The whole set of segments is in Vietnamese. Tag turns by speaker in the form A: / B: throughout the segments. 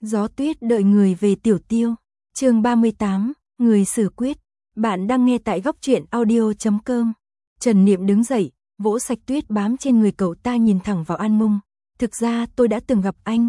A: Gió tuyết đợi người về Tiểu Tiêu. Chương 38, người xử quyết. Bạn đang nghe tại góc truyện audio.com. Trần Niệm đứng dậy, vỗ sạch tuyết bám trên người cậu ta, nhìn thẳng vào An Mung. Thực ra tôi đã từng gặp anh,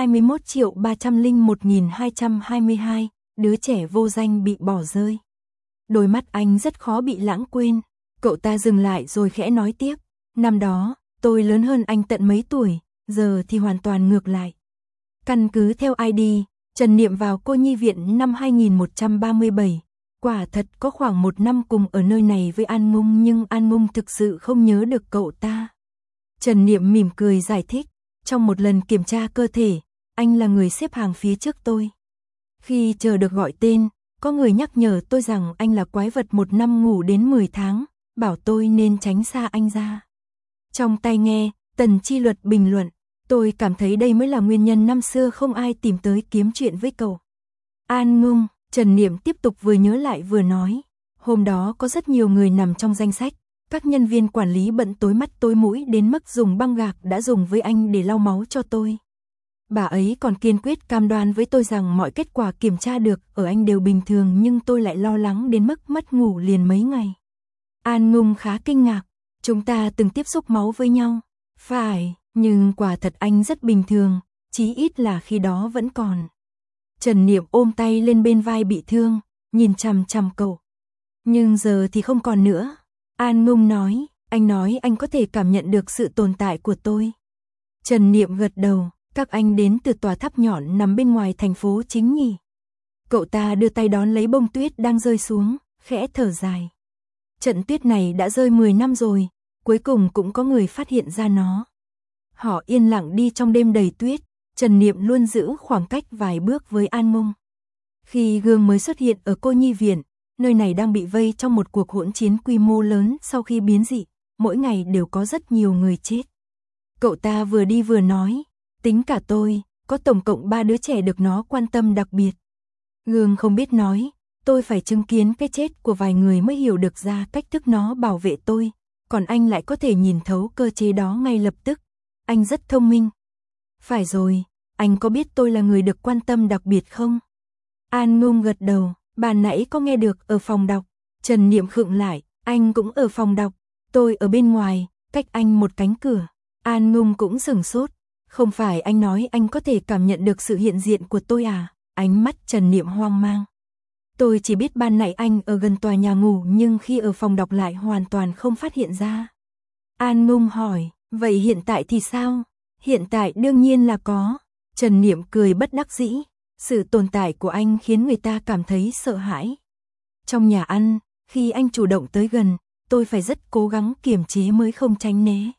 A: 21.301.222, đứa trẻ vô danh bị bỏ rơi. Đôi mắt anh rất khó bị lãng quên. Cậu ta dừng lại rồi khẽ nói tiếp. Năm đó, tôi lớn hơn anh tận mấy tuổi, giờ thì hoàn toàn ngược lại. Căn cứ theo ID, Trần Niệm vào cô nhi viện năm 2137. Quả thật có khoảng 1 năm cùng ở nơi này với An Mung, nhưng An Mung thực sự không nhớ được cậu ta. Trần Niệm mỉm cười giải thích. Trong một lần kiểm tra cơ thể, anh là người xếp hàng phía trước tôi. Khi chờ được gọi tên, có người nhắc nhở tôi rằng anh là quái vật 1 năm ngủ đến 10 tháng, bảo tôi nên tránh xa anh ra. Trong tai nghe, Tần Chi Luật bình luận, tôi cảm thấy đây mới là nguyên nhân năm xưa không ai tìm tới kiếm chuyện với cậu. An Mung, Trần Niệm tiếp tục vừa nhớ lại vừa nói, hôm đó có rất nhiều người nằm trong danh sách, các nhân viên quản lý bận tối mắt tối mũi đến mức dùng băng gạc đã dùng với anh để lau máu cho tôi. Bà ấy còn kiên quyết cam đoan với tôi rằng mọi kết quả kiểm tra được ở anh đều bình thường, nhưng tôi lại lo lắng đến mức mất ngủ liền mấy ngày. An Mung khá kinh ngạc, chúng ta từng tiếp xúc máu với nhau. Phải, nhưng quả thật anh rất bình thường, chí ít là khi đó vẫn còn. Trần Niệm ôm tay lên bên vai bị thương, nhìn chằm chằm cậu. Nhưng giờ thì không còn nữa. An Mung nói, anh nói anh có thể cảm nhận được sự tồn tại của tôi. Trần Niệm gật đầu, các anh đến từ tòa tháp nhọn nằm bên ngoài thành phố chính nhỉ? Cậu ta đưa tay đón lấy bông tuyết đang rơi xuống, khẽ thở dài. Trận tuyết này đã rơi 10 năm rồi, cuối cùng cũng có người phát hiện ra nó. Họ yên lặng đi trong đêm đầy tuyết, Trần Niệm luôn giữ khoảng cách vài bước với An Mung. Khi gương mới xuất hiện ở cô nhi viện, nơi này đang bị vây trong một cuộc hỗn chiến quy mô lớn sau khi biến dị, mỗi ngày đều có rất nhiều người chết. Cậu ta vừa đi vừa nói, tính cả tôi, có tổng cộng 3 đứa trẻ được nó quan tâm đặc biệt. Gương không biết nói, tôi phải chứng kiến cái chết của vài người mới hiểu được ra cách thức nó bảo vệ tôi, còn anh lại có thể nhìn thấu cơ chế đó ngay lập tức. Anh rất thông minh. Phải rồi, anh có biết tôi là người được quan tâm đặc biệt không? An Mung gật đầu, bà nãy có nghe được ở phòng đọc. Trần Niệm khựng lại, anh cũng ở phòng đọc, tôi ở bên ngoài, cách anh một cánh cửa. An Mung cũng sửng sốt, không phải anh nói anh có thể cảm nhận được sự hiện diện của tôi à? Ánh mắt Trần Niệm hoang mang. Tôi chỉ biết ban nãy anh ở gần tòa nhà ngủ, nhưng khi ở phòng đọc lại hoàn toàn không phát hiện ra. An Mung hỏi, vậy hiện tại thì sao? Hiện tại đương nhiên là có. Trần Niệm cười bất đắc dĩ. Sự tồn tại của anh khiến người ta cảm thấy sợ hãi. Trong nhà ăn, khi anh chủ động tới gần, tôi phải rất cố gắng kiềm chế mới không tránh né.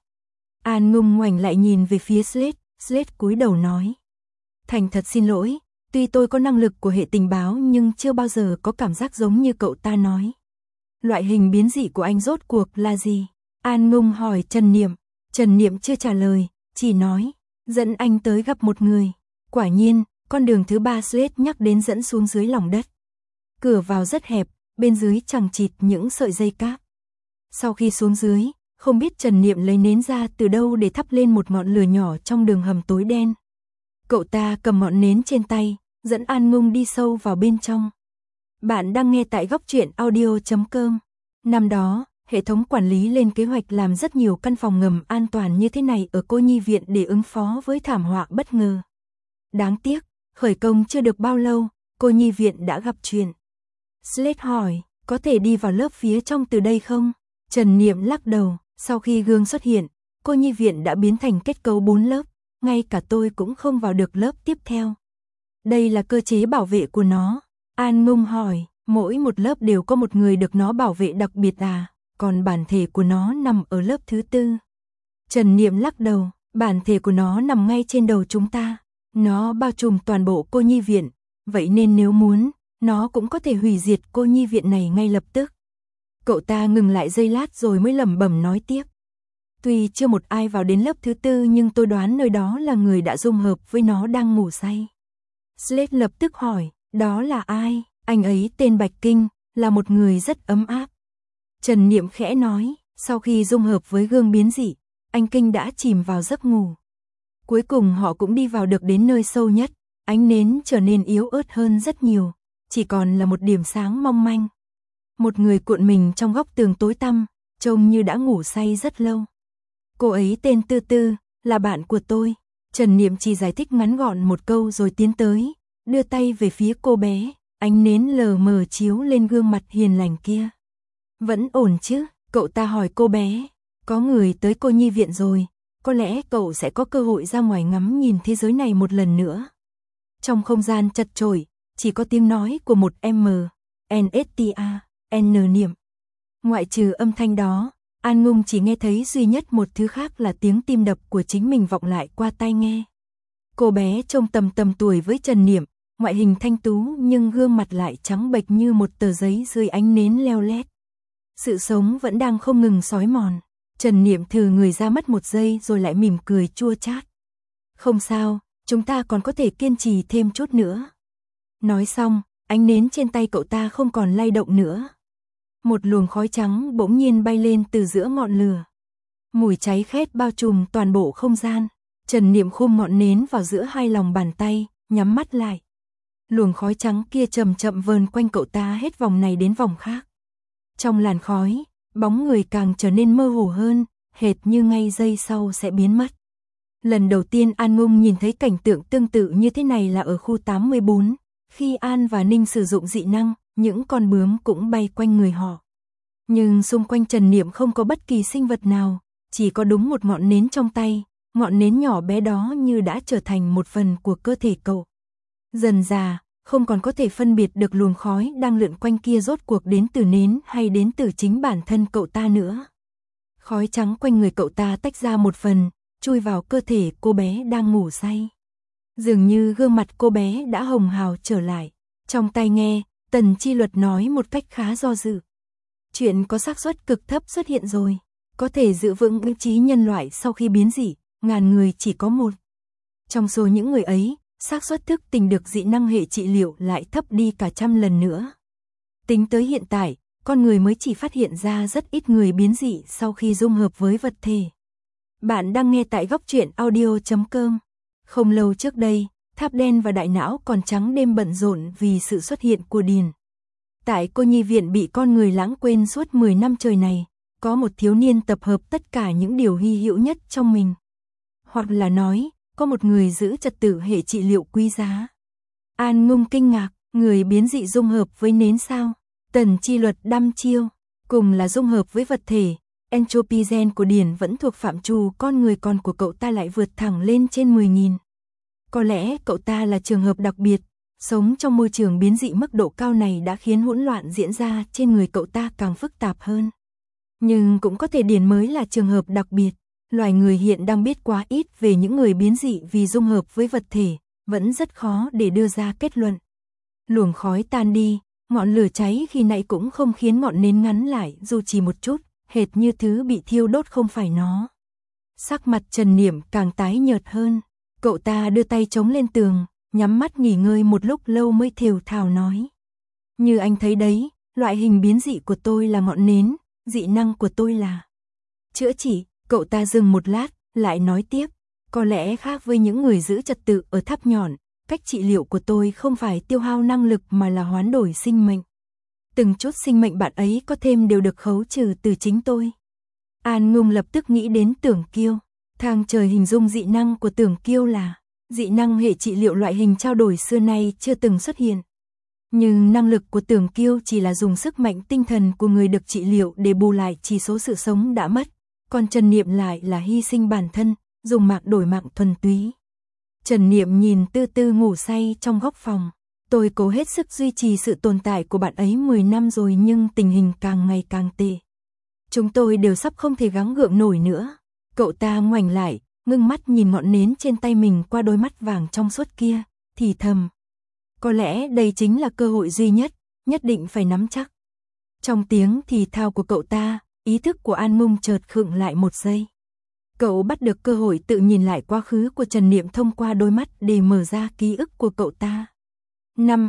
A: An Mung ngoảnh lại nhìn về phía Slade cúi đầu nói. Thành thật xin lỗi, tuy tôi có năng lực của hệ tình báo nhưng chưa bao giờ có cảm giác giống như cậu ta nói. Loại hình biến dị của anh rốt cuộc là gì? An Mung hỏi Trần Niệm. Trần Niệm chưa trả lời, chỉ nói, dẫn anh tới gặp một người. Quả nhiên, con đường thứ 3 Slade nhắc đến dẫn xuống dưới lòng đất. Cửa vào rất hẹp, bên dưới chằng chịt những sợi dây cáp. Sau khi xuống dưới, không biết Trần Niệm lấy nến ra từ đâu để thắp lên một ngọn lửa nhỏ trong đường hầm tối đen. Cậu ta cầm ngọn nến trên tay, dẫn An Mung đi sâu vào bên trong. Bạn đang nghe tại góc truyện audio.com. Năm đó, hệ thống quản lý lên kế hoạch làm rất nhiều căn phòng ngầm an toàn như thế này ở cô nhi viện để ứng phó với thảm họa bất ngờ. Đáng tiếc, khởi công chưa được bao lâu, cô nhi viện đã gặp chuyện. Slade hỏi, có thể đi vào lớp phía trong từ đây không? Trần Niệm lắc đầu, sau khi gương xuất hiện, cô nhi viện đã biến thành kết cấu 4 lớp, ngay cả tôi cũng không vào được lớp tiếp theo. Đây là cơ chế bảo vệ của nó. An Mung hỏi, mỗi một lớp đều có một người được nó bảo vệ đặc biệt à? Còn bản thể của nó nằm ở lớp thứ 4. Trần Niệm lắc đầu, bản thể của nó nằm ngay trên đầu chúng ta. Nó bao trùm toàn bộ cô nhi viện, vậy nên nếu muốn, nó cũng có thể hủy diệt cô nhi viện này ngay lập tức. Cậu ta ngừng lại giây lát rồi mới lẩm bẩm nói tiếp. Tuy chưa một ai vào đến lớp thứ 4 nhưng tôi đoán nơi đó là người đã dung hợp với nó đang ngủ say. Slade lập tức hỏi, đó là ai? Anh ấy tên Bạch Kinh, là một người rất ấm áp. Trần Niệm khẽ nói, sau khi dung hợp với gương biến dị, anh Kinh đã chìm vào giấc ngủ. Cuối cùng họ cũng đi vào được đến nơi sâu nhất, ánh nến trở nên yếu ớt hơn rất nhiều, chỉ còn là một điểm sáng mong manh. Một người cuộn mình trong góc tường tối tăm, trông như đã ngủ say rất lâu. Cô ấy tên Tư Tư, là bạn của tôi. Trần Niệm chỉ giải thích ngắn gọn một câu rồi tiến tới, đưa tay về phía cô bé, ánh nến lờ mờ chiếu lên gương mặt hiền lành kia. Vẫn ổn chứ? Cậu ta hỏi cô bé. Có người tới cô nhi viện rồi, có lẽ cậu sẽ có cơ hội ra ngoài ngắm nhìn thế giới này một lần nữa. Trong không gian chật chội, chỉ có tiếng nói của một NSTA, N Niệm. Ngoại trừ âm thanh đó, An Ngung chỉ nghe thấy duy nhất một thứ khác là tiếng tim đập của chính mình vọng lại qua tai nghe. Cô bé trông tầm tuổi với Trần Niệm, ngoại hình thanh tú nhưng gương mặt lại trắng bệch như một tờ giấy dưới ánh nến leo lét. Sự sống vẫn đang không ngừng xói mòn. Trần Niệm thừ người ra mất một giây rồi lại mỉm cười chua chát. Không sao, chúng ta còn có thể kiên trì thêm chút nữa. Nói xong, ánh nến trên tay cậu ta không còn lay động nữa. Một luồng khói trắng bỗng nhiên bay lên từ giữa ngọn lửa. Mùi cháy khét bao trùm toàn bộ không gian. Trần Niệm khum ngọn nến vào giữa hai lòng bàn tay, nhắm mắt lại. Luồng khói trắng kia chậm chậm vờn quanh cậu ta hết vòng này đến vòng khác. Trong làn khói, bóng người càng trở nên mơ hồ hơn, hệt như ngay giây sau sẽ biến mất. Lần đầu tiên An Ngung nhìn thấy cảnh tượng tương tự như thế này là ở khu 84, khi An và Ninh sử dụng dị năng, những con bướm cũng bay quanh người họ. Nhưng xung quanh Trần Niệm không có bất kỳ sinh vật nào, chỉ có đúng một ngọn nến trong tay, ngọn nến nhỏ bé đó như đã trở thành một phần của cơ thể cậu. Dần dà, không còn có thể phân biệt được luồng khói đang lượn quanh kia rốt cuộc đến từ nến hay đến từ chính bản thân cậu ta nữa. Khói trắng quanh người cậu ta tách ra một phần, chui vào cơ thể cô bé đang ngủ say. Dường như gương mặt cô bé đã hồng hào trở lại. Trong tai nghe, Tần Chi Luật nói một cách khá do dự. Chuyện có xác suất cực thấp xuất hiện rồi, có thể giữ vững ý chí nhân loại sau khi biến dị, 1000 người chỉ có một. Trong số những người ấy, xác suất thức tỉnh được dị năng hệ trị liệu lại thấp đi cả 100 lần nữa. Tính tới hiện tại, con người mới chỉ phát hiện ra rất ít người biến dị sau khi dung hợp với vật thể. Bạn đang nghe tại góc truyện audio.com. Không lâu trước đây, Tháp Đen và Đại Não còn trắng đêm bận rộn vì sự xuất hiện của Điền. Tại cô nhi viện bị con người lãng quên suốt 10 năm trời này, có một thiếu niên tập hợp tất cả những điều hy hữu nhất trong mình. Hoặc là nói, có một người giữ trật tự hệ trị liệu quý giá. An Ngung kinh ngạc, người biến dị dung hợp với nến sao? Tần Chi Luật đăm chiêu, cùng là dung hợp với vật thể, entropy gen của Điền vẫn thuộc phạm trù con người, còn của cậu ta lại vượt thẳng lên trên 10.000. Có lẽ cậu ta là trường hợp đặc biệt, sống trong môi trường biến dị mức độ cao này đã khiến hỗn loạn diễn ra trên người cậu ta càng phức tạp hơn. Nhưng cũng có thể Điền mới là trường hợp đặc biệt. Loài người hiện đang biết quá ít về những người biến dị vì dung hợp với vật thể, vẫn rất khó để đưa ra kết luận. Luồng khói tan đi, ngọn lửa cháy khi nãy cũng không khiến ngọn nến ngắn lại dù chỉ một chút, hệt như thứ bị thiêu đốt không phải nó. Sắc mặt Trần Niệm càng tái nhợt hơn, cậu ta đưa tay chống lên tường, nhắm mắt nghỉ ngơi một lúc lâu mới thều thào nói. Như anh thấy đấy, loại hình biến dị của tôi là ngọn nến, dị năng của tôi là chữa trị. Cậu ta dừng một lát, lại nói tiếp, có lẽ khác với những người giữ trật tự ở tháp nhọn, cách trị liệu của tôi không phải tiêu hao năng lực mà là hoán đổi sinh mệnh. Từng chút sinh mệnh bạn ấy có thêm đều được khấu trừ từ chính tôi. An Ngung lập tức nghĩ đến Tưởng Kiêu. Thang trời hình dung dị năng của Tưởng Kiêu là dị năng hệ trị liệu, loại hình trao đổi xưa nay chưa từng xuất hiện. Nhưng năng lực của Tưởng Kiêu chỉ là dùng sức mạnh tinh thần của người được trị liệu để bù lại chỉ số sự sống đã mất. Còn Trần Niệm lại là hy sinh bản thân, dùng mạng đổi mạng thuần túy. Trần Niệm nhìn Tư Tư ngủ say trong góc phòng. Tôi cố hết sức duy trì sự tồn tại của bạn ấy 10 năm rồi nhưng tình hình càng ngày càng tệ. Chúng tôi đều sắp không thể gắng gượng nổi nữa. Cậu ta ngoảnh lại, ngưng mắt nhìn ngọn nến trên tay mình qua đôi mắt vàng trong suốt kia, thì thầm. Có lẽ đây chính là cơ hội duy nhất, nhất định phải nắm chắc. Trong tiếng thì thào của cậu ta, ý thức của An Ngung chợt khựng lại một giây. Cậu bắt được cơ hội tự nhìn lại quá khứ của Trần Niệm thông qua đôi mắt để mở ra ký ức của cậu ta. Năm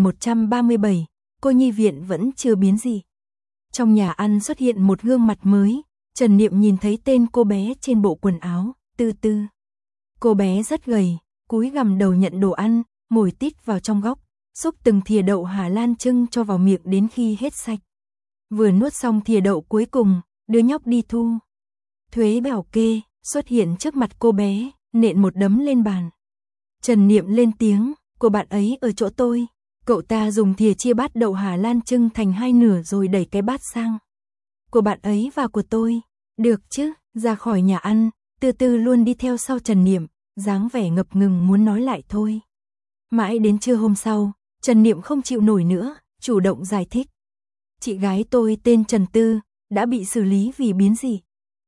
A: 2137, cô nhi viện vẫn chưa biến dị. Trong nhà ăn xuất hiện một gương mặt mới, Trần Niệm nhìn thấy tên cô bé trên bộ quần áo, Tư Tư. Cô bé rất gầy, cúi gằm đầu nhận đồ ăn, ngồi tít vào trong góc, xúc từng thìa đậu Hà Lan trưng cho vào miệng đến khi hết sạch. Vừa nuốt xong thìa đậu cuối cùng, đứa nhóc đi thu thuế bảo kê xuất hiện trước mặt cô bé, nện một đấm lên bàn. Trần Niệm lên tiếng, của bạn ấy ở chỗ tôi. Cậu ta dùng thìa chia bát đậu Hà Lan trưng thành hai nửa rồi đẩy cái bát sang. Của bạn ấy và của tôi. Được chứ, ra khỏi nhà ăn, Từ Từ luôn đi theo sau Trần Niệm, dáng vẻ ngập ngừng muốn nói lại thôi. Mãi đến trưa hôm sau, Trần Niệm không chịu nổi nữa, chủ động giải thích. Chị gái tôi tên Trần Tư, đã bị xử lý vì biến dị.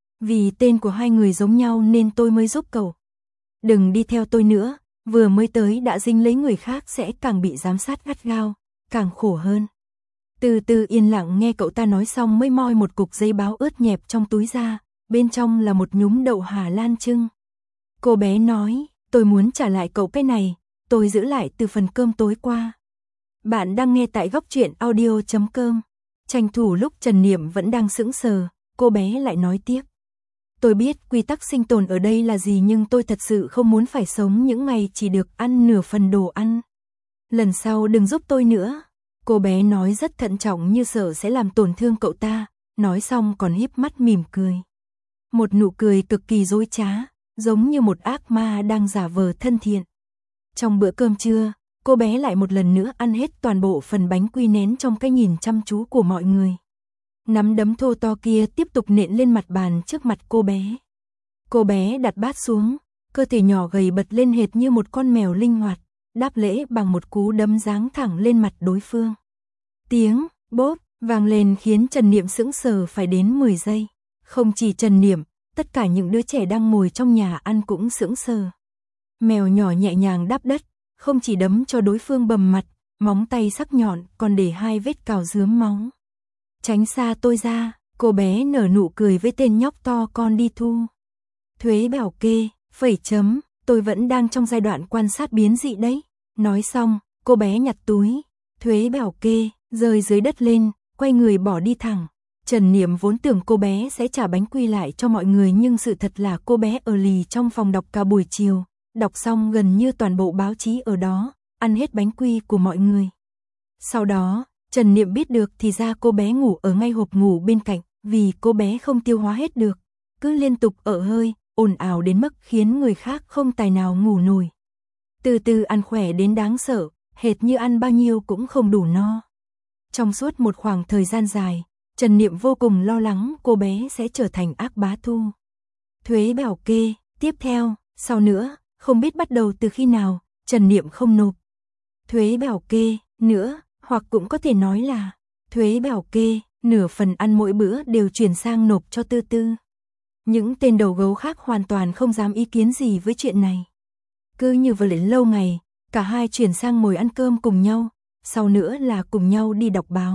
A: Vì tên của hai người giống nhau nên tôi mới giúp cậu. Đừng đi theo tôi nữa, vừa mới tới đã dính lấy người khác sẽ càng bị giám sát gắt gao, càng khổ hơn. Từ Từ yên lặng nghe cậu ta nói xong mới moi một cục giấy báo ướt nhẹp trong túi ra, bên trong là một nhúm đậu Hà Lan trưng. Cô bé nói, tôi muốn trả lại cậu cái này, tôi giữ lại từ phần cơm tối qua. Bạn đang nghe tại góc truyện audio.com. Tranh thủ lúc Trần Niệm vẫn đang sững sờ, cô bé lại nói tiếp. Tôi biết quy tắc sinh tồn ở đây là gì nhưng tôi thật sự không muốn phải sống những ngày chỉ được ăn nửa phần đồ ăn. Lần sau đừng giúp tôi nữa. Cô bé nói rất thận trọng như sợ sẽ làm tổn thương cậu ta, nói xong còn híp mắt mỉm cười. Một nụ cười cực kỳ dối trá, giống như một ác ma đang giả vờ thân thiện. Trong bữa cơm trưa, cô bé lại một lần nữa ăn hết toàn bộ phần bánh quy nén trong cái nhìn chăm chú của mọi người. Nắm đấm thô to kia tiếp tục nện lên mặt bàn trước mặt cô bé. Cô bé đặt bát xuống, cơ thể nhỏ gầy bật lên hệt như một con mèo linh hoạt, đáp lễ bằng một cú đấm giáng thẳng lên mặt đối phương. Tiếng bốp vang lên khiến Trần Niệm sững sờ phải đến 10 giây. Không chỉ Trần Niệm, tất cả những đứa trẻ đang ngồi trong nhà ăn cũng sững sờ. Mèo nhỏ nhẹ nhàng đáp đất, không chỉ đấm cho đối phương bầm mặt, móng tay sắc nhọn còn để hai vết cào rướm máu. Tránh xa tôi ra, cô bé nở nụ cười với tên nhóc to con đi thu thuế bảo kê, phẩy chấm, tôi vẫn đang trong giai đoạn quan sát biến dị đấy. Nói xong, cô bé nhặt túi thuế bảo kê, rơi dưới đất lên, quay người bỏ đi thẳng. Trần Niệm vốn tưởng cô bé sẽ trả bánh quy lại cho mọi người nhưng sự thật là cô bé ở lì trong phòng đọc cả buổi chiều, đọc xong gần như toàn bộ báo chí ở đó, ăn hết bánh quy của mọi người. Sau đó, Trần Niệm biết được thì ra cô bé ngủ ở ngay hộp ngủ bên cạnh, vì cô bé không tiêu hóa hết được, cứ liên tục ợ hơi, ồn ào đến mức khiến người khác không tài nào ngủ nổi. Từ Từ ăn khỏe đến đáng sợ, hệt như ăn bao nhiêu cũng không đủ no. Trong suốt một khoảng thời gian dài, Trần Niệm vô cùng lo lắng cô bé sẽ trở thành ác bá thu thuế bảo kê. Tiếp theo, sau nữa, không biết bắt đầu từ khi nào, Trần Niệm không nộp thuế bảo kê nữa, hoặc cũng có thể nói là thuế bảo kê, nửa phần ăn mỗi bữa đều chuyển sang nộp cho Tư Tư. Những tên đầu gấu khác hoàn toàn không dám ý kiến gì với chuyện này. Cứ như vậy lâu ngày, cả hai chuyển sang ngồi ăn cơm cùng nhau, sau nữa là cùng nhau đi đọc báo.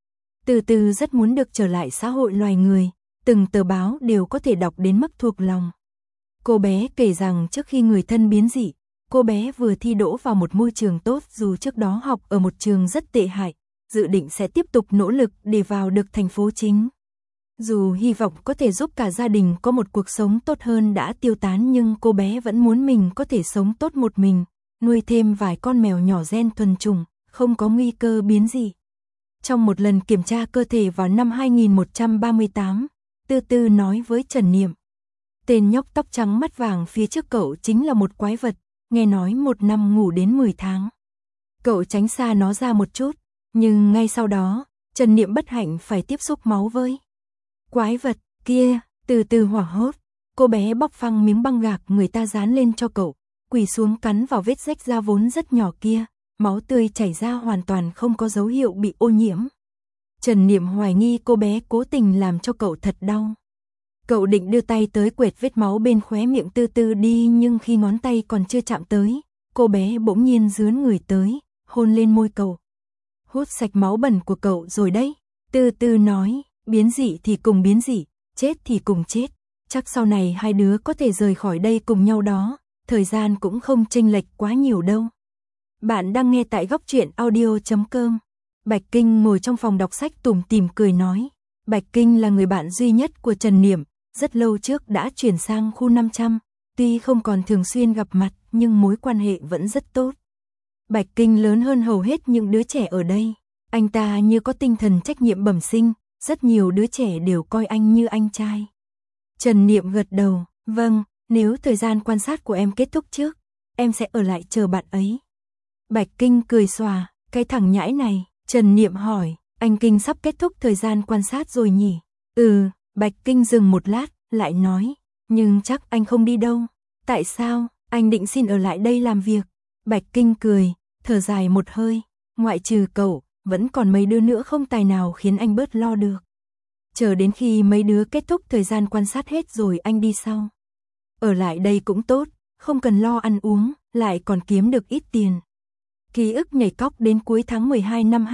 A: Từ Từ rất muốn được trở lại xã hội loài người, từng tờ báo đều có thể đọc đến mức thuộc lòng. Cô bé kể rằng trước khi người thân biến dị, cô bé vừa thi đỗ vào một môi trường tốt dù trước đó học ở một trường rất tệ hại, dự định sẽ tiếp tục nỗ lực để vào được thành phố chính. Dù hy vọng có thể giúp cả gia đình có một cuộc sống tốt hơn đã tiêu tán nhưng cô bé vẫn muốn mình có thể sống tốt một mình, nuôi thêm vài con mèo nhỏ gen thuần chủng, không có nguy cơ biến dị. Trong một lần kiểm tra cơ thể vào năm 2138, Tư Tư nói với Trần Niệm. Tên nhóc tóc trắng mắt vàng phía trước cậu chính là một quái vật, nghe nói một năm ngủ đến 10 tháng. Cậu tránh xa nó ra một chút, nhưng ngay sau đó, Trần Niệm bất hạnh phải tiếp xúc máu với quái vật kia. Từ Từ hoảng hốt, cô bé bóc phăng miếng băng gạc người ta dán lên cho cậu, quỳ xuống cắn vào vết rách da vốn rất nhỏ kia, máu tươi chảy ra hoàn toàn không có dấu hiệu bị ô nhiễm. Trần Niệm hoài nghi cô bé cố tình làm cho cậu thật đau. Cậu định đưa tay tới quệt vết máu bên khóe miệng Tư Tư đi nhưng khi ngón tay còn chưa chạm tới, cô bé bỗng nhiên dướn người tới, hôn lên môi cậu. Hút sạch máu bẩn của cậu rồi đấy. Tư Tư nói, biến dị thì cùng biến dị, chết thì cùng chết. Chắc sau này hai đứa có thể rời khỏi đây cùng nhau đó, thời gian cũng không chênh lệch quá nhiều đâu. Bạn đang nghe tại góc truyện audio.com. Bạch Kinh ngồi trong phòng đọc sách tủm tỉm cười nói. Bạch Kinh là người bạn duy nhất của Trần Niệm, rất lâu trước đã chuyển sang khu 500, tuy không còn thường xuyên gặp mặt nhưng mối quan hệ vẫn rất tốt. Bạch Kinh lớn hơn hầu hết những đứa trẻ ở đây. Anh ta như có tinh thần trách nhiệm bẩm sinh, rất nhiều đứa trẻ đều coi anh như anh trai. Trần Niệm gật đầu, vâng, nếu thời gian quan sát của em kết thúc trước, em sẽ ở lại chờ bạn ấy. Bạch Kinh cười xòa, cái thằng nhãi này. Trần Niệm hỏi, anh Kinh sắp kết thúc thời gian quan sát rồi nhỉ? Bạch Kinh dừng một lát, lại nói, nhưng chắc anh không đi đâu. Tại sao? Anh định xin ở lại đây làm việc. Bạch Kinh cười, thở dài một hơi, ngoại trừ cậu, vẫn còn mấy đứa nữa không tài nào khiến anh bớt lo được. Chờ đến khi mấy đứa kết thúc thời gian quan sát hết rồi anh đi sau. Ở lại đây cũng tốt, không cần lo ăn uống, lại còn kiếm được ít tiền. Ký ức nhảy cóc đến cuối tháng 12 năm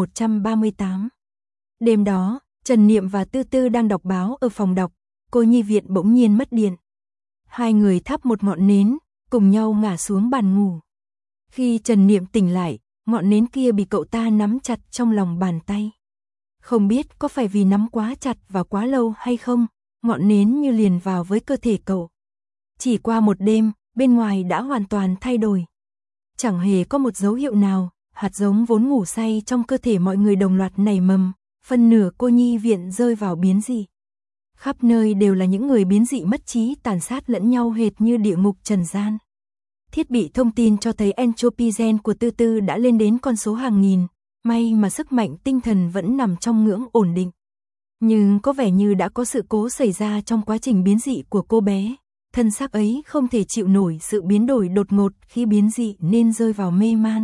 A: 2138. Đêm đó, Trần Niệm và Tư Tư đang đọc báo ở phòng đọc, cô nhi viện bỗng nhiên mất điện. Hai người thắp một ngọn nến, cùng nhau ngả xuống bàn ngủ. Khi Trần Niệm tỉnh lại, ngọn nến kia bị cậu ta nắm chặt trong lòng bàn tay. Không biết có phải vì nắm quá chặt và quá lâu hay không, ngọn nến như liền vào với cơ thể cậu. Chỉ qua một đêm, bên ngoài đã hoàn toàn thay đổi. Chẳng hề có một dấu hiệu nào, hạt giống vốn ngủ say trong cơ thể mọi người đồng loạt nảy mầm, phân nửa cô nhi viện rơi vào biến dị. Khắp nơi đều là những người biến dị mất trí tàn sát lẫn nhau hệt như địa ngục trần gian. Thiết bị thông tin cho thấy entropy gen của Tư Tư đã lên đến con số hàng nghìn, may mà sức mạnh tinh thần vẫn nằm trong ngưỡng ổn định. Nhưng có vẻ như đã có sự cố xảy ra trong quá trình biến dị của cô bé. Thân xác ấy không thể chịu nổi sự biến đổi đột ngột khi biến dị nên rơi vào mê man.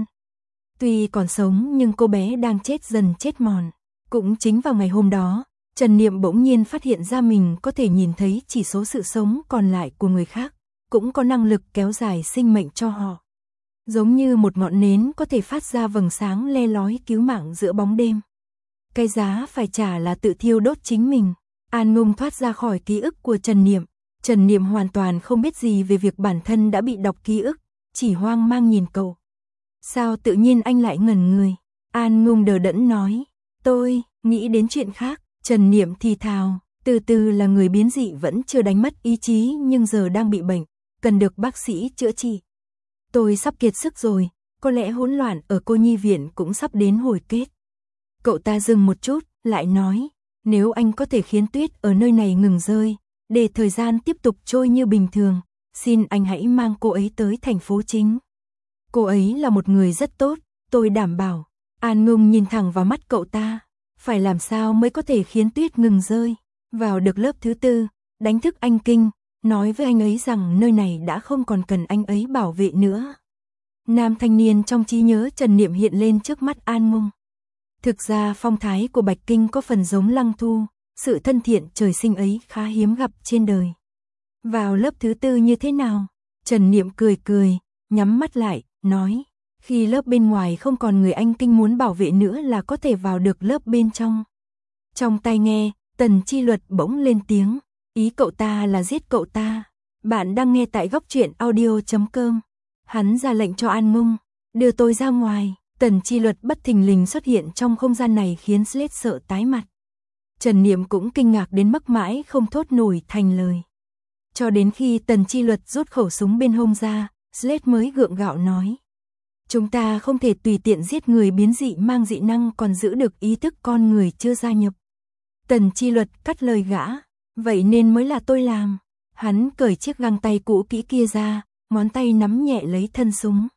A: Tuy còn sống nhưng cô bé đang chết dần chết mòn. Cũng chính vào ngày hôm đó, Trần Niệm bỗng nhiên phát hiện ra mình có thể nhìn thấy chỉ số sự sống còn lại của người khác, cũng có năng lực kéo dài sinh mệnh cho họ. Giống như một ngọn nến có thể phát ra vầng sáng le lói cứu mạng giữa bóng đêm. Cái giá phải trả là tự thiêu đốt chính mình. An Ngông thoát ra khỏi ký ức của Trần Niệm. Trần Niệm hoàn toàn không biết gì về việc bản thân đã bị đọc ký ức, chỉ hoang mang nhìn cậu. Sao tự nhiên anh lại ngẩn người? An Ngông đờ đẫn nói, tôi nghĩ đến chuyện khác. Trần Niệm thì thào, Từ Từ là người biến dị vẫn chưa đánh mất ý chí nhưng giờ đang bị bệnh, cần được bác sĩ chữa trị. Tôi sắp kiệt sức rồi, có lẽ hỗn loạn ở cô nhi viện cũng sắp đến hồi kết. Cậu ta dừng một chút, lại nói, nếu anh có thể khiến tuyết ở nơi này ngừng rơi, để thời gian tiếp tục trôi như bình thường, xin anh hãy mang cô ấy tới thành phố chính. Cô ấy là một người rất tốt, tôi đảm bảo. An Ngông nhìn thẳng vào mắt cậu ta, phải làm sao mới có thể khiến tuyết ngừng rơi. Vào được lớp thứ 4, đánh thức anh Kinh, nói với anh ấy rằng nơi này đã không còn cần anh ấy bảo vệ nữa. Nam thanh niên trong trí nhớ Trần Niệm hiện lên trước mắt An Ngông. Thực ra phong thái của Bạch Kinh có phần giống Lăng Thu, sự thân thiện trời sinh ấy khá hiếm gặp trên đời. Vào lớp thứ 4 như thế nào? Trần Niệm cười cười, nhắm mắt lại, nói, khi lớp bên ngoài không còn người anh Kinh muốn bảo vệ nữa là có thể vào được lớp bên trong. Trong tai nghe, Tần Chi Luật bỗng lên tiếng, ý cậu ta là giết cậu ta. Bạn đang nghe tại góc truyện audio.com. Hắn ra lệnh cho An Ngông, đưa tôi ra ngoài. Tần Chi Luật bất thình lình xuất hiện trong không gian này khiến Slate sợ tái mặt. Trần Niệm cũng kinh ngạc đến mức mãi không thốt nổi thành lời. Cho đến khi Tần Chi Luật rút khẩu súng bên hông ra, Slate mới gượng gạo nói, chúng ta không thể tùy tiện giết người biến dị mang dị năng còn giữ được ý thức con người chưa gia nhập. Tần Chi Luật cắt lời gã, vậy nên mới là tôi làm. Hắn cởi chiếc găng tay cũ kỹ kia ra, ngón tay nắm nhẹ lấy thân súng.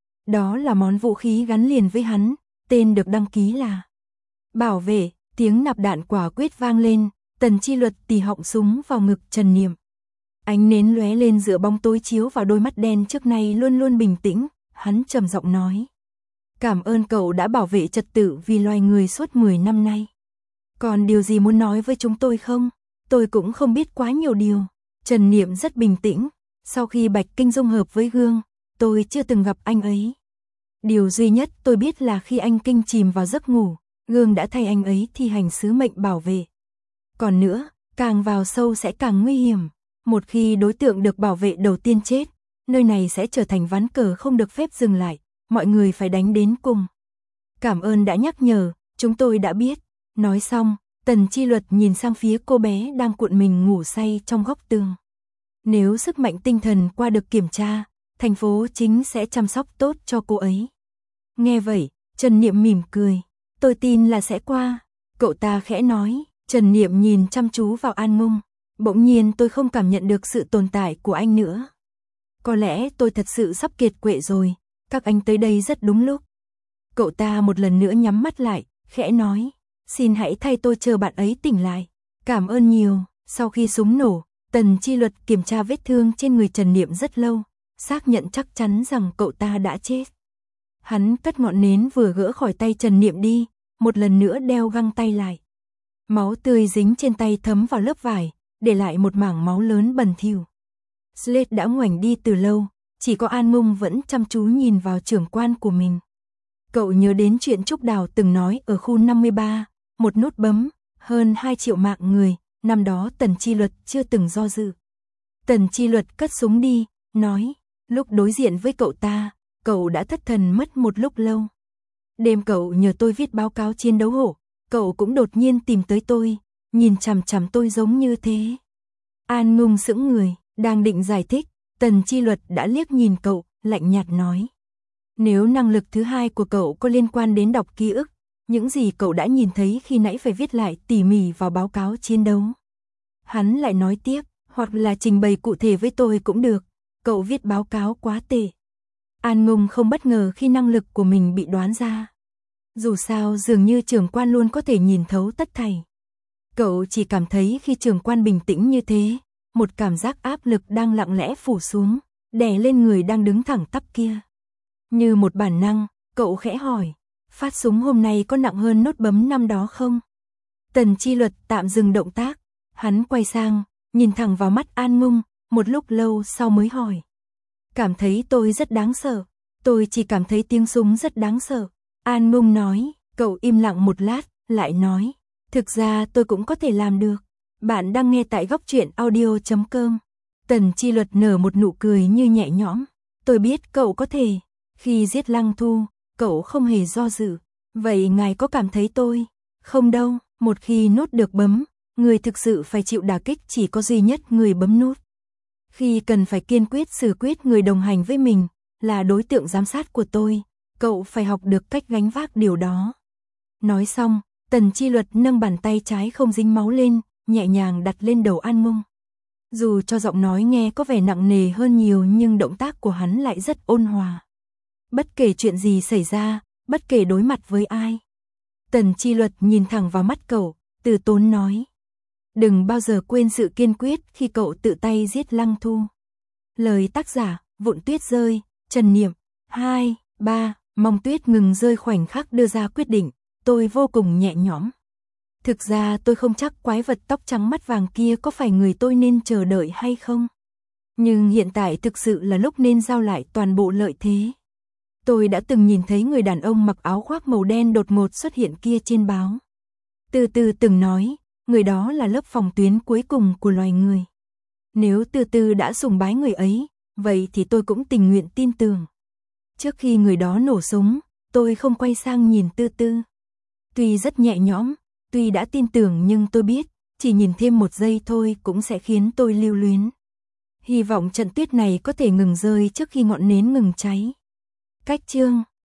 A: Đó là món vũ khí gắn liền với hắn, tên được đăng ký là Bảo Vệ. Tiếng nạp đạn quả quyết vang lên, Tần Chi Luật tì họng súng vào ngực Trần Niệm. Ánh nến lóe lên giữa bóng tối chiếu vào đôi mắt đen trước nay luôn luôn bình tĩnh, hắn trầm giọng nói, cảm ơn cậu đã bảo vệ trật tự vì loài người suốt 10 năm nay. Còn điều gì muốn nói với chúng tôi không? Tôi cũng không biết quá nhiều điều. Trần Niệm rất bình tĩnh, sau khi Bạch Kinh dung hợp với Gương, tôi chưa từng gặp anh ấy. Điều duy nhất tôi biết là khi anh Kinh chìm vào giấc ngủ, Gương đã thay anh ấy thi hành sứ mệnh bảo vệ. Còn nữa, càng vào sâu sẽ càng nguy hiểm. Một khi đối tượng được bảo vệ đầu tiên chết, nơi này sẽ trở thành ván cờ không được phép dừng lại, mọi người phải đánh đến cùng. Cảm ơn đã nhắc nhở, chúng tôi đã biết. Nói xong, Tần Chi Luật nhìn sang phía cô bé đang cuộn mình ngủ say trong góc tường. Nếu sức mạnh tinh thần qua được kiểm tra, thành phố chính sẽ chăm sóc tốt cho cô ấy. Nghe vậy, Trần Niệm mỉm cười. Tôi tin là sẽ qua. Cậu ta khẽ nói. Trần Niệm nhìn chăm chú vào An Ngung. Bỗng nhiên tôi không cảm nhận được sự tồn tại của anh nữa. Có lẽ tôi thật sự sắp kiệt quệ rồi. Các anh tới đây rất đúng lúc. Cậu ta một lần nữa nhắm mắt lại, khẽ nói. Xin hãy thay tôi chờ bạn ấy tỉnh lại. Cảm ơn nhiều. Sau khi súng nổ, Tần Chi Luật kiểm tra vết thương trên người Trần Niệm rất lâu, xác nhận chắc chắn rằng cậu ta đã chết. Hắn cất ngọn nến vừa gỡ khỏi tay Trần Niệm đi, một lần nữa đeo găng tay lại. Máu tươi dính trên tay thấm vào lớp vải, để lại một mảng máu lớn bẩn thỉu. Slade đã ngoảnh đi từ lâu, chỉ có An Ngung vẫn chăm chú nhìn vào trưởng quan của mình. Cậu nhớ đến chuyện Trúc Đào từng nói ở khu 53, một nút bấm, hơn 2 triệu mạng người, năm đó Tần Chi Luật chưa từng do dự. Tần Chi Luật cất súng đi, nói, lúc đối diện với cậu ta, cậu đã thất thần mất một lúc lâu. Đêm cậu nhờ tôi viết báo cáo chiến đấu hổ, cậu cũng đột nhiên tìm tới tôi, nhìn chằm chằm tôi giống như thế. An Ngung sững người, đang định giải thích, Tần Chi Luật đã liếc nhìn cậu, lạnh nhạt nói. Nếu năng lực thứ hai của cậu có liên quan đến đọc ký ức, những gì cậu đã nhìn thấy khi nãy phải viết lại tỉ mỉ vào báo cáo chiến đấu. Hắn lại nói tiếp, hoặc là trình bày cụ thể với tôi cũng được, cậu viết báo cáo quá tệ. An Ngung không bất ngờ khi năng lực của mình bị đoán ra. Dù sao dường như trưởng quan luôn có thể nhìn thấu tất thảy. Cậu chỉ cảm thấy khi trưởng quan bình tĩnh như thế, một cảm giác áp lực đang lặng lẽ phủ xuống, đè lên người đang đứng thẳng tắp kia. Như một bản năng, cậu khẽ hỏi, phát súng hôm nay có nặng hơn nốt bấm năm đó không? Tần Chi Luật tạm dừng động tác, hắn quay sang, nhìn thẳng vào mắt An Ngung, một lúc lâu sau mới hỏi. Cảm thấy tôi rất đáng sợ, tôi chỉ cảm thấy tiếng súng rất đáng sợ. An Ngung nói, cậu im lặng một lát, lại nói, thực ra tôi cũng có thể làm được. Bạn đang nghe tại góc truyện audio.com. Tần Chi Luật nở một nụ cười như nhẹ nhõm. Tôi biết cậu có thể. Khi giết Lăng Thu, cậu không hề do dự. Vậy ngài có cảm thấy tôi? Không đâu, một khi nút được bấm, người thực sự phải chịu đả kích chỉ có duy nhất người bấm nút. Khi cần phải kiên quyết xử quyết người đồng hành với mình, là đối tượng giám sát của tôi, cậu phải học được cách gánh vác điều đó. Nói xong, Tần Chi Luật nâng bàn tay trái không dính máu lên, nhẹ nhàng đặt lên đầu An Ngung. Dù cho giọng nói nghe có vẻ nặng nề hơn nhiều nhưng động tác của hắn lại rất ôn hòa. Bất kể chuyện gì xảy ra, bất kể đối mặt với ai. Tần Chi Luật nhìn thẳng vào mắt cậu, từ tốn nói. Đừng bao giờ quên sự kiên quyết khi cậu tự tay giết Lăng Thu. Lời tác giả, Vụn Tuyết Rơi, Trần Niệm, 2, 3, mong tuyết ngừng rơi khoảnh khắc đưa ra quyết định, tôi vô cùng nhẹ nhõm. Thực ra tôi không chắc quái vật tóc trắng mắt vàng kia có phải người tôi nên chờ đợi hay không. Nhưng hiện tại thực sự là lúc nên giao lại toàn bộ lợi thế. Tôi đã từng nhìn thấy người đàn ông mặc áo khoác màu đen đột ngột xuất hiện kia trên báo. Từ từ từng nói, người đó là lớp phòng tuyến cuối cùng của loài người. Nếu từ từ đã sùng bái người ấy, vậy thì tôi cũng tình nguyện tin tưởng. Trước khi người đó nổ súng, tôi không quay sang nhìn Tư Tư. Tuy rất nhẹ nhõm, tuy đã tin tưởng nhưng tôi biết, chỉ nhìn thêm một giây thôi cũng sẽ khiến tôi lưu luyến. Hy vọng trận tuyết này có thể ngừng rơi trước khi ngọn nến ngừng cháy. Cách chương